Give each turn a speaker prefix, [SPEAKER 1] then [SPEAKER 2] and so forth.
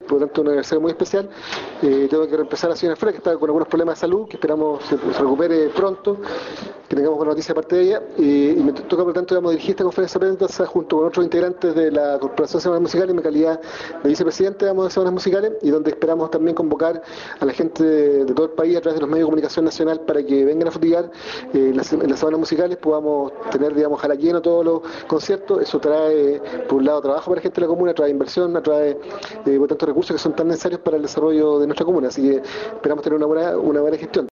[SPEAKER 1] por lo tanto una universidad muy especial. Tengo que reemplazar a la señora Flores, que está con algunos problemas de salud, que esperamos se recupere pronto, que tengamos buena noticia aparte de ella. Y me toca, por lo tanto, dirigir esta conferencia de prensa junto con otros integrantes de la Corporación de Semanas Musicales, en mi calidad de vicepresidente de Semanas Musicales, y donde esperamos también convocar a la gente de todo el país a través de los medios de comunicación nacional para que vengan a futbollar en las semanas musicales, podamos tener, digamos, a la lleno todos los conciertos. Eso trae, por un lado, trabajo para la gente de la comuna, trae inversión, trae por tanto recursos que son tan necesarios para el desarrollo de nuestra comuna. Así que esperamos tener una buena gestión.